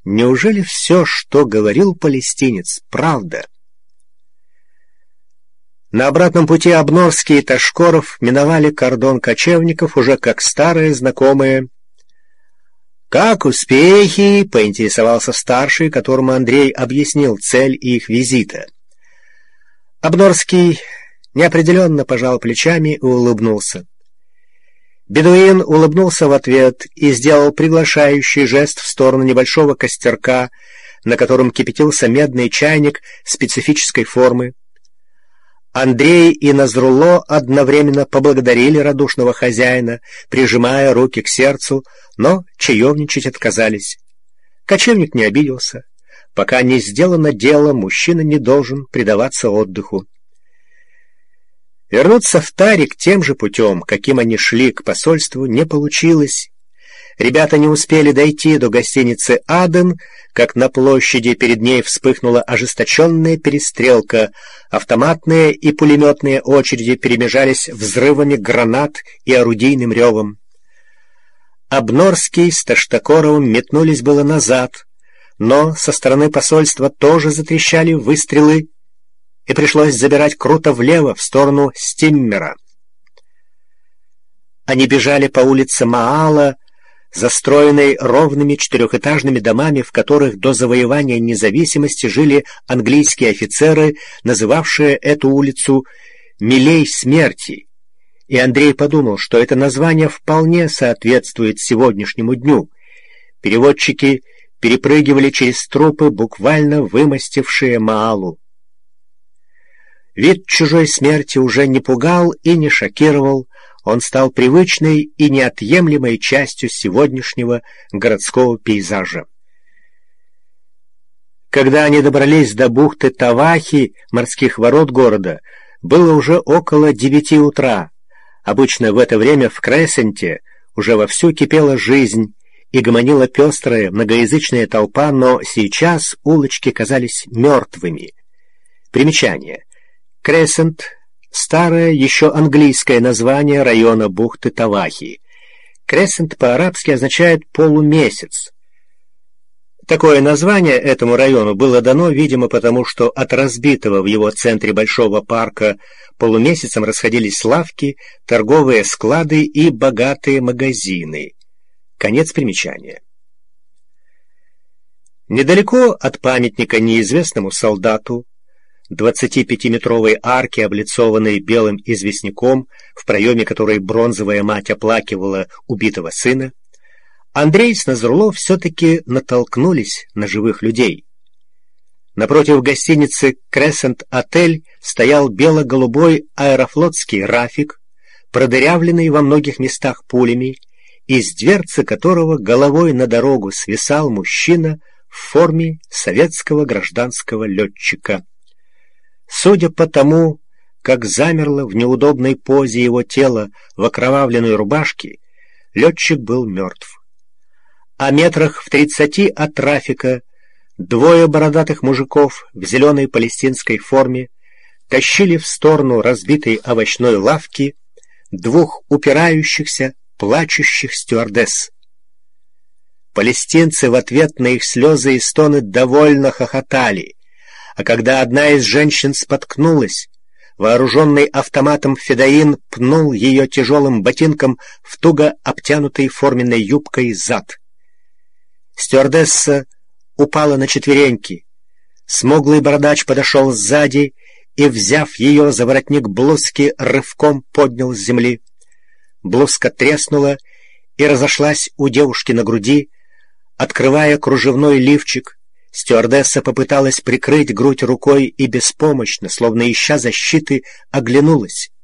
Неужели все, что говорил палестинец, правда? На обратном пути Обнорский и Ташкоров миновали кордон кочевников уже как старые знакомые. «Как успехи?» — поинтересовался старший, которому Андрей объяснил цель их визита. Обнорский неопределенно пожал плечами и улыбнулся. Бедуин улыбнулся в ответ и сделал приглашающий жест в сторону небольшого костерка, на котором кипятился медный чайник специфической формы. Андрей и Назрулло одновременно поблагодарили радушного хозяина, прижимая руки к сердцу, но чаевничать отказались. Кочевник не обиделся. Пока не сделано дело, мужчина не должен предаваться отдыху. Вернуться в Тарик тем же путем, каким они шли к посольству, не получилось. Ребята не успели дойти до гостиницы «Аден», как на площади перед ней вспыхнула ожесточенная перестрелка. Автоматные и пулеметные очереди перемежались взрывами гранат и орудийным ревом. Обнорский с Таштакоровым метнулись было назад, но со стороны посольства тоже затрещали выстрелы, и пришлось забирать круто влево, в сторону Стиммера. Они бежали по улице Маала, застроенной ровными четырехэтажными домами, в которых до завоевания независимости жили английские офицеры, называвшие эту улицу «Милей смерти». И Андрей подумал, что это название вполне соответствует сегодняшнему дню. Переводчики перепрыгивали через трупы, буквально вымостившие Маалу. Вид чужой смерти уже не пугал и не шокировал, он стал привычной и неотъемлемой частью сегодняшнего городского пейзажа. Когда они добрались до бухты Тавахи, морских ворот города, было уже около 9 утра. Обычно в это время в Кресенте уже вовсю кипела жизнь и гомонила пестрая многоязычная толпа, но сейчас улочки казались мертвыми. Примечание. Кресент — старое, еще английское название района бухты Тавахи. Кресент по-арабски означает «полумесяц». Такое название этому району было дано, видимо, потому что от разбитого в его центре большого парка полумесяцем расходились лавки, торговые склады и богатые магазины. Конец примечания. Недалеко от памятника неизвестному солдату, 25-метровой арки, облицованной белым известняком, в проеме которой бронзовая мать оплакивала убитого сына, Андрей с Назрулло все-таки натолкнулись на живых людей. Напротив гостиницы «Кресент-отель» стоял бело-голубой аэрофлотский «Рафик», продырявленный во многих местах пулями, из дверцы которого головой на дорогу свисал мужчина в форме советского гражданского летчика. Судя по тому, как замерло в неудобной позе его тело в окровавленной рубашке, летчик был мертв. А метрах в 30 от трафика двое бородатых мужиков в зеленой палестинской форме тащили в сторону разбитой овощной лавки двух упирающихся, плачущих стюардесс. Палестинцы в ответ на их слезы и стоны довольно хохотали, а когда одна из женщин споткнулась, вооруженный автоматом федоин пнул ее тяжелым ботинком в туго обтянутой форменной юбкой зад. Стюардесса упала на четвереньки. Смуглый бородач подошел сзади и, взяв ее за воротник блузки, рывком поднял с земли. Блузка треснула и разошлась у девушки на груди, открывая кружевной лифчик. Стюардесса попыталась прикрыть грудь рукой и беспомощно, словно ища защиты, оглянулась.